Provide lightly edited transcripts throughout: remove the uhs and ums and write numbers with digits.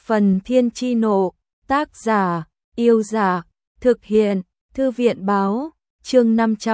Phần Thiên Chi Nộ, tác giả, Yêu Giả, thực hiện, Thư viện Báo, chương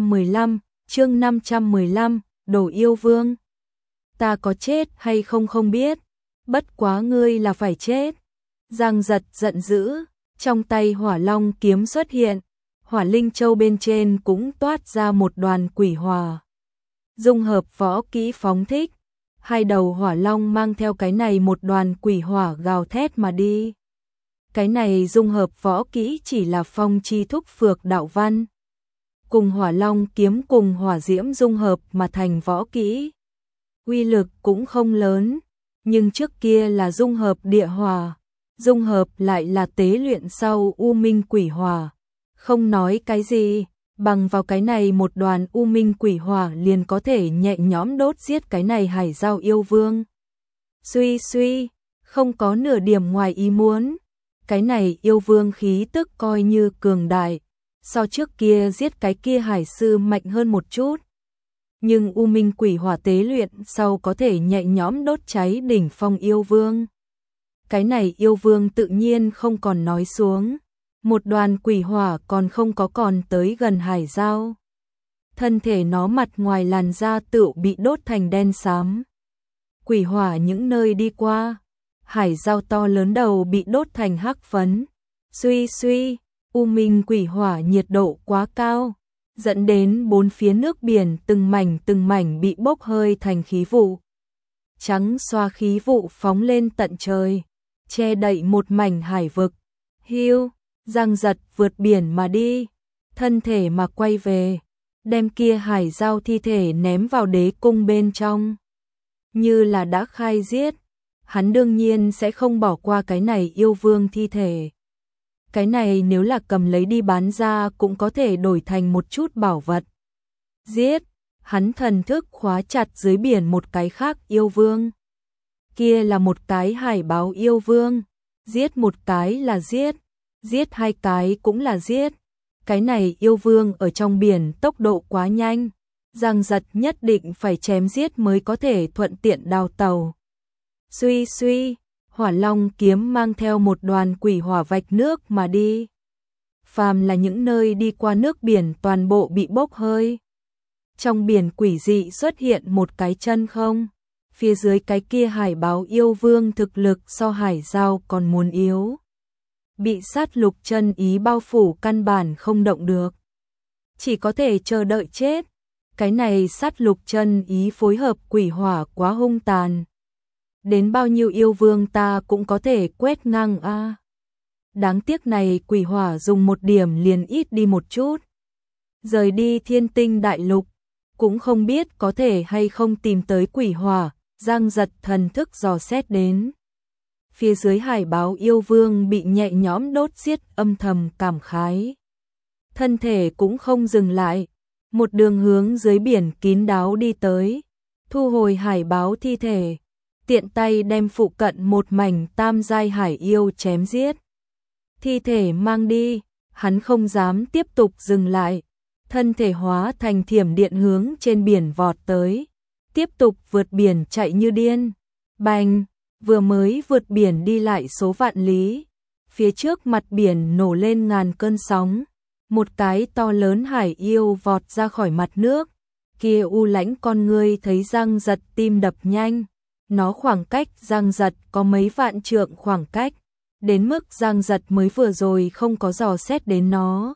515, Đồ Yêu Vương. Ta có chết hay không không biết, bất quá ngươi là phải chết. Giang Giật giận dữ, trong tay Hỏa Long kiếm xuất hiện, Hỏa Linh Châu bên trên cũng toát ra một đoàn quỷ hỏa. Dung hợp võ kỹ phóng thích, hai đầu hỏa long mang theo cái này một đoàn quỷ hỏa gào thét mà đi. Cái này dung hợp võ kỹ chỉ là phong chi thúc phược đạo văn. Cùng hỏa long kiếm cùng hỏa diễm dung hợp mà thành võ kỹ. Uy lực cũng không lớn, nhưng trước kia là dung hợp địa hỏa, dung hợp lại là tế luyện sau u minh quỷ hỏa. Không nói cái gì, bằng vào cái này một đoàn u minh quỷ hỏa liền có thể nhẹ nhõm đốt giết cái này hải giao yêu vương. Suy, không có nửa điểm ngoài ý muốn. Cái này yêu vương khí tức coi như cường đại, so trước kia giết cái kia hải sư mạnh hơn một chút. Nhưng u minh quỷ hỏa tế luyện sau có thể nhẹ nhõm đốt cháy đỉnh phong yêu vương. Cái này yêu vương tự nhiên không còn nói xuống. Một đoàn quỷ hỏa còn không có còn tới gần hải giao. Thân thể nó mặt ngoài làn da tựu bị đốt thành đen xám. Quỷ hỏa những nơi đi qua, hải giao to lớn đầu bị đốt thành hắc phấn. Suy, u minh quỷ hỏa nhiệt độ quá cao, dẫn đến bốn phía nước biển từng mảnh bị bốc hơi thành khí vụ. Trắng xoa khí vụ phóng lên tận trời, che đậy một mảnh hải vực. Hiu, Giang Giật vượt biển mà đi, thân thể mà quay về, đem kia hải giao thi thể ném vào đế cung bên trong. Như là đã khai giết, hắn đương nhiên sẽ không bỏ qua cái này yêu vương thi thể. Cái này nếu là cầm lấy đi bán ra cũng có thể đổi thành một chút bảo vật. Giết, hắn thần thức khóa chặt dưới biển một cái khác yêu vương. Kia là một cái hải báo yêu vương, giết một cái là giết. Giết hai cái cũng là giết. Cái này yêu vương ở trong biển tốc độ quá nhanh, Giang Giật nhất định phải chém giết mới có thể thuận tiện đào tàu. Suy, hỏa long kiếm mang theo một đoàn quỷ hỏa vạch nước mà đi. Phàm là những nơi đi qua nước biển toàn bộ bị bốc hơi. Trong biển quỷ dị xuất hiện một cái chân không. Phía dưới cái kia hải báo yêu vương thực lực so hải giao còn muốn yếu. Bị sát lục chân ý bao phủ căn bản không động được. Chỉ có thể chờ đợi chết. Cái này sát lục chân ý phối hợp quỷ hỏa quá hung tàn. Đến bao nhiêu yêu vương ta cũng có thể quét ngang a. Đáng tiếc này quỷ hỏa dùng một điểm liền ít đi một chút. Rời đi Thiên Tinh Đại Lục, cũng không biết có thể hay không tìm tới quỷ hỏa. Giang Giật thần thức dò xét đến. Phía dưới hải báo yêu vương bị nhẹ nhõm đốt giết âm thầm cảm khái. Thân thể cũng không dừng lại, một đường hướng dưới biển kín đáo đi tới, thu hồi hải báo thi thể, tiện tay đem phụ cận một mảnh tam giai hải yêu chém giết. Thi thể mang đi, hắn không dám tiếp tục dừng lại, thân thể hóa thành thiểm điện hướng trên biển vọt tới, tiếp tục vượt biển chạy như điên. Bành! Vừa mới vượt biển đi lại số vạn lý, phía trước mặt biển nổ lên ngàn cơn sóng, một cái to lớn hải yêu vọt ra khỏi mặt nước, kia u lãnh con ngươi thấy Giang Giật tim đập nhanh, nó khoảng cách Giang Giật có mấy vạn trượng khoảng cách, đến mức Giang Giật mới vừa rồi không có dò xét đến nó.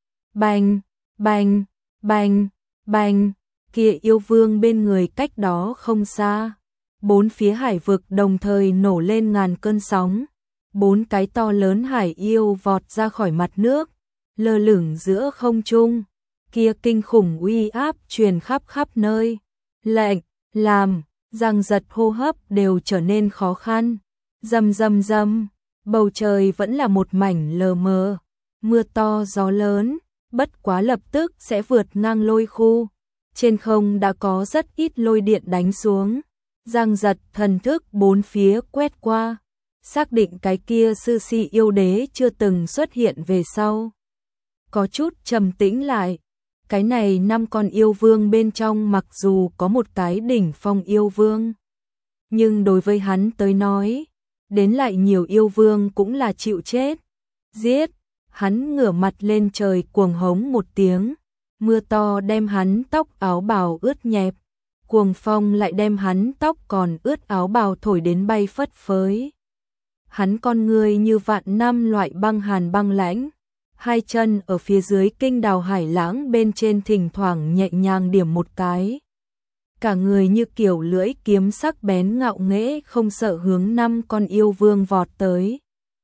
Bành, kia yêu vương bên người cách đó không xa. Bốn phía hải vực đồng thời nổ lên ngàn cơn sóng, bốn cái to lớn hải yêu vọt ra khỏi mặt nước, lơ lửng giữa không trung, kia kinh khủng uy áp truyền khắp nơi. Lệnh, làm, Giang Giật hô hấp đều trở nên khó khăn. Rầm, bầu trời vẫn là một mảnh lờ mờ, mưa to gió lớn, bất quá lập tức sẽ vượt ngang lôi khu. Trên không đã có rất ít lôi điện đánh xuống. Giang Giật thần thức bốn phía quét qua, xác định cái kia sư si yêu đế chưa từng xuất hiện về sau. Có chút trầm tĩnh lại, cái này 5 con yêu vương bên trong mặc dù có một cái đỉnh phong yêu vương, nhưng đối với hắn tới nói, đến lại nhiều yêu vương cũng là chịu chết. Giết, hắn ngửa mặt lên trời cuồng hống một tiếng, mưa to đem hắn tóc áo bào ướt nhẹp, cuồng phong lại đem hắn tóc còn ướt áo bào thổi đến bay phất phới. Hắn con người như vạn năm loại băng hàn băng lãnh, hai chân ở phía dưới kinh đào hải lãng bên trên thỉnh thoảng nhẹ nhàng điểm một cái. Cả người như kiểu lưỡi kiếm sắc bén ngạo nghễ không sợ hướng 5 con yêu vương vọt tới.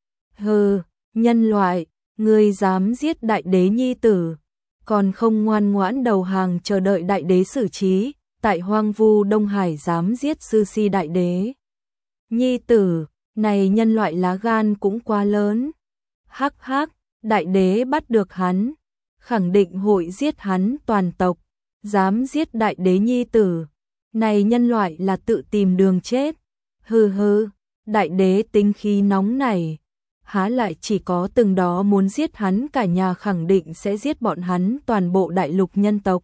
Hừ, nhân loại, ngươi dám giết đại đế nhi tử, còn không ngoan ngoãn đầu hàng chờ đợi đại đế xử trí, tại hoang vu Đông Hải dám giết sư si đại đế. Nhi tử, này nhân loại lá gan cũng quá lớn. Hắc hắc, đại đế bắt được hắn, khẳng định hội giết hắn toàn tộc, dám giết đại đế nhi tử. Này nhân loại là tự tìm đường chết. Hừ hừ, đại đế tính khí nóng này, há lại chỉ có từng đó muốn giết hắn cả nhà, khẳng định sẽ giết bọn hắn toàn bộ đại lục nhân tộc.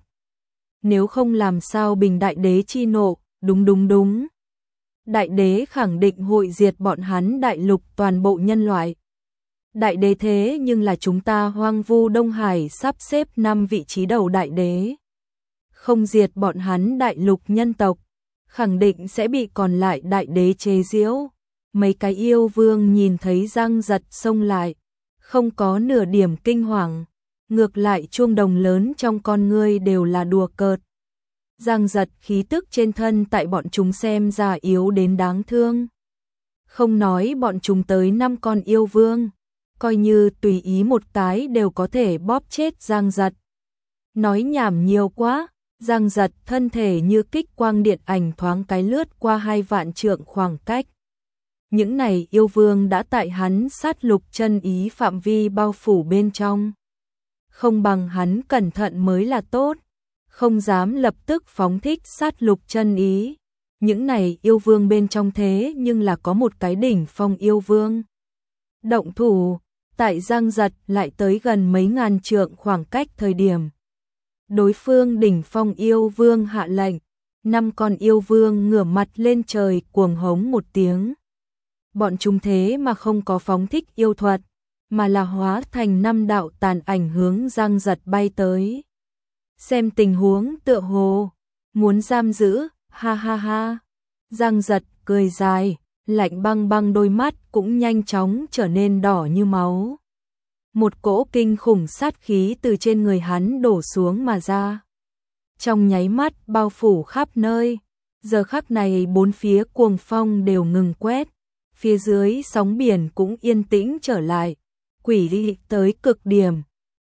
Nếu không làm sao bình đại đế chi nộ, đúng. Đại đế khẳng định hội diệt bọn hắn đại lục toàn bộ nhân loại. Đại đế thế nhưng là chúng ta hoang vu Đông Hải sắp xếp 5 vị trí đầu đại đế. Không diệt bọn hắn đại lục nhân tộc, khẳng định sẽ bị còn lại đại đế chế giễu. Mấy cái yêu vương nhìn thấy Giang Giật xông lại, không có nửa điểm kinh hoàng, ngược lại chuông đồng lớn trong con ngươi đều là đùa cợt. Giang Giật khí tức trên thân tại bọn chúng xem ra yếu đến đáng thương. Không nói bọn chúng tới 5 con yêu vương, coi như tùy ý một cái đều có thể bóp chết Giang Giật. Nói nhảm nhiều quá. Giang Giật thân thể như kích quang điện ảnh thoáng cái lướt qua 2 vạn trượng khoảng cách. Những này yêu vương đã tại hắn sát lục chân ý phạm vi bao phủ bên trong. Không bằng hắn cẩn thận mới là tốt, không dám lập tức phóng thích sát lục chân ý. Những này yêu vương bên trong thế nhưng là có một cái đỉnh phong yêu vương. Động thủ, tại Giang Giật lại tới gần mấy ngàn trượng khoảng cách thời điểm. Đối phương đỉnh phong yêu vương hạ lệnh, 5 con yêu vương ngửa mặt lên trời cuồng hống một tiếng. Bọn chúng thế mà không có phóng thích yêu thuật, mà là hóa thành 5 đạo tàn ảnh hướng Giang Giật bay tới. Xem tình huống tựa hồ muốn giam giữ, ha ha ha. Giang Giật cười dài, lạnh băng băng đôi mắt cũng nhanh chóng trở nên đỏ như máu. Một cỗ kinh khủng sát khí từ trên người hắn đổ xuống mà ra. Trong nháy mắt bao phủ khắp nơi. Giờ khắc này 4 phía cuồng phong đều ngừng quét. Phía dưới sóng biển cũng yên tĩnh trở lại. Quỷ dị tới cực điểm.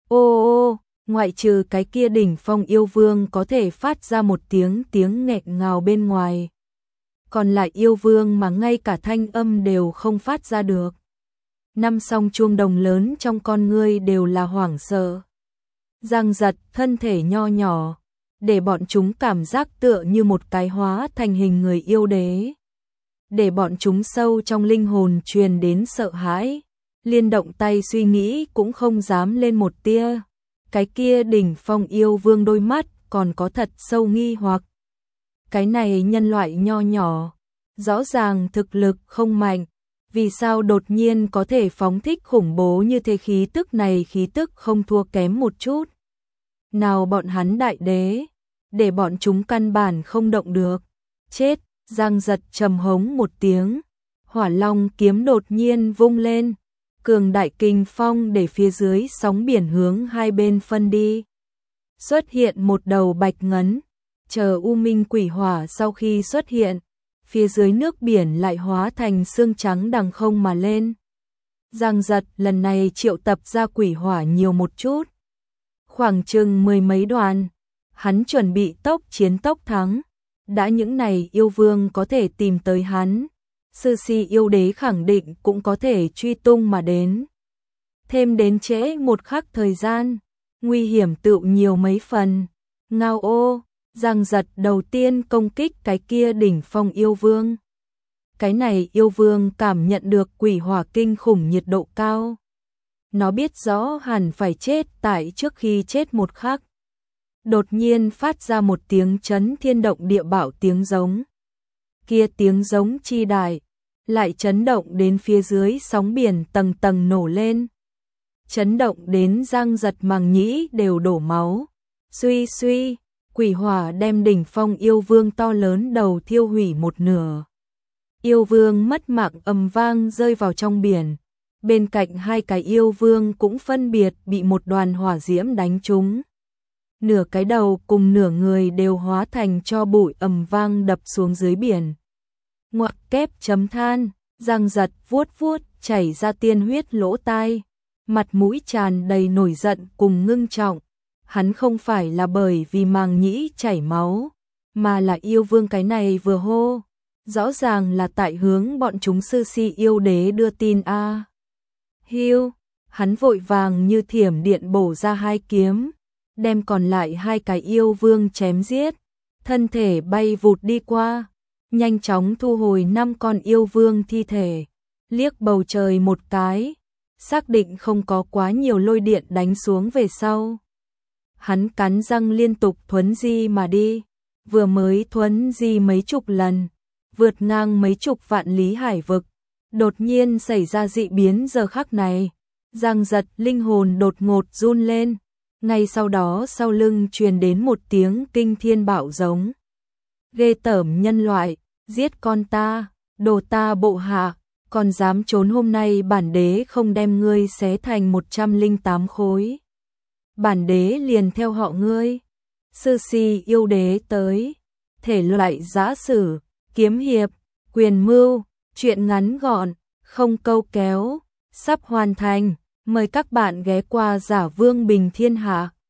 Ô, ngoại trừ cái kia đỉnh phong yêu vương có thể phát ra một tiếng nghẹt ngào bên ngoài. Còn lại yêu vương mà ngay cả thanh âm đều không phát ra được. 5 song chuông đồng lớn trong con ngươi đều là hoảng sợ. Giang Giật thân thể nho nhỏ, để bọn chúng cảm giác tựa như một cái hóa thành hình người yêu đế. Để bọn chúng sâu trong linh hồn truyền đến sợ hãi, liên động tay suy nghĩ cũng không dám lên một tia. Cái kia đỉnh phong yêu vương đôi mắt còn có thật sâu nghi hoặc. Cái này nhân loại nho nhỏ, rõ ràng thực lực không mạnh. Vì sao đột nhiên có thể phóng thích khủng bố như thế, khí tức này khí tức không thua kém một chút. Nào bọn hắn đại đế, để bọn chúng căn bản không động được. Chết, Giang Giật trầm hống một tiếng, Hỏa Long kiếm đột nhiên vung lên, cường đại kinh phong để phía dưới sóng biển hướng hai bên phân đi. Xuất hiện một đầu bạch ngấn, chờ U Minh quỷ hỏa sau khi xuất hiện. Phía dưới nước biển lại hóa thành xương trắng đằng không mà lên. Giang Giật lần này triệu tập ra quỷ hỏa nhiều một chút. Khoảng chừng 10 mấy đoàn. Hắn chuẩn bị tốc chiến tốc thắng. Đã những này yêu vương có thể tìm tới hắn. Sư si yêu đế khẳng định cũng có thể truy tung mà đến. Thêm đến trễ một khắc thời gian. Nguy hiểm tựu nhiều mấy phần. Ngao ô. Giang Giật đầu tiên công kích cái kia đỉnh phong yêu vương. Cái này yêu vương cảm nhận được quỷ hỏa kinh khủng nhiệt độ cao. Nó biết rõ hẳn phải chết tại trước khi chết một khắc. Đột nhiên phát ra một tiếng chấn thiên động địa bảo tiếng giống. Kia tiếng giống chi đại, lại chấn động đến phía dưới sóng biển tầng tầng nổ lên. Chấn động đến Giang Giật màng nhĩ đều đổ máu. Suy suy, quỷ hỏa đem đỉnh phong yêu vương to lớn đầu thiêu hủy một nửa. Yêu vương mất mạng ầm vang rơi vào trong biển. Bên cạnh hai cái yêu vương cũng phân biệt bị một đoàn hỏa diễm đánh trúng. Nửa cái đầu cùng nửa người đều hóa thành tro bụi ầm vang đập xuống dưới biển. Ngoặc kép chấm than, Giang Giật vuốt vuốt chảy ra tiên huyết lỗ tai, mặt mũi tràn đầy nổi giận cùng ngưng trọng. Hắn không phải là bởi vì màng nhĩ chảy máu, mà là yêu vương cái này vừa hô, rõ ràng là tại hướng bọn chúng sư si yêu đế đưa tin a. Hiu, hắn vội vàng như thiểm điện bổ ra hai kiếm, đem còn lại hai cái yêu vương chém giết, thân thể bay vụt đi qua, nhanh chóng thu hồi 5 con yêu vương thi thể, liếc bầu trời một cái, xác định không có quá nhiều lôi điện đánh xuống về sau. Hắn cắn răng liên tục thuấn di mà đi, vừa mới thuấn di mấy chục lần, vượt ngang mấy chục vạn lý hải vực, đột nhiên xảy ra dị biến giờ khắc này. Giang Giật linh hồn đột ngột run lên, ngay sau đó sau lưng truyền đến một tiếng kinh thiên bạo giống. Ghê tởm nhân loại, giết con ta, đồ ta bộ hạ, còn dám trốn, hôm nay bản đế không đem ngươi xé thành 108 khối. Bản đế liền theo họ ngươi. Sư si yêu đế tới, thể loại giã sử, kiếm hiệp, quyền mưu, truyện ngắn gọn, không câu kéo, sắp hoàn thành. Mời các bạn ghé qua Giả Vương Bình Thiên Hạ.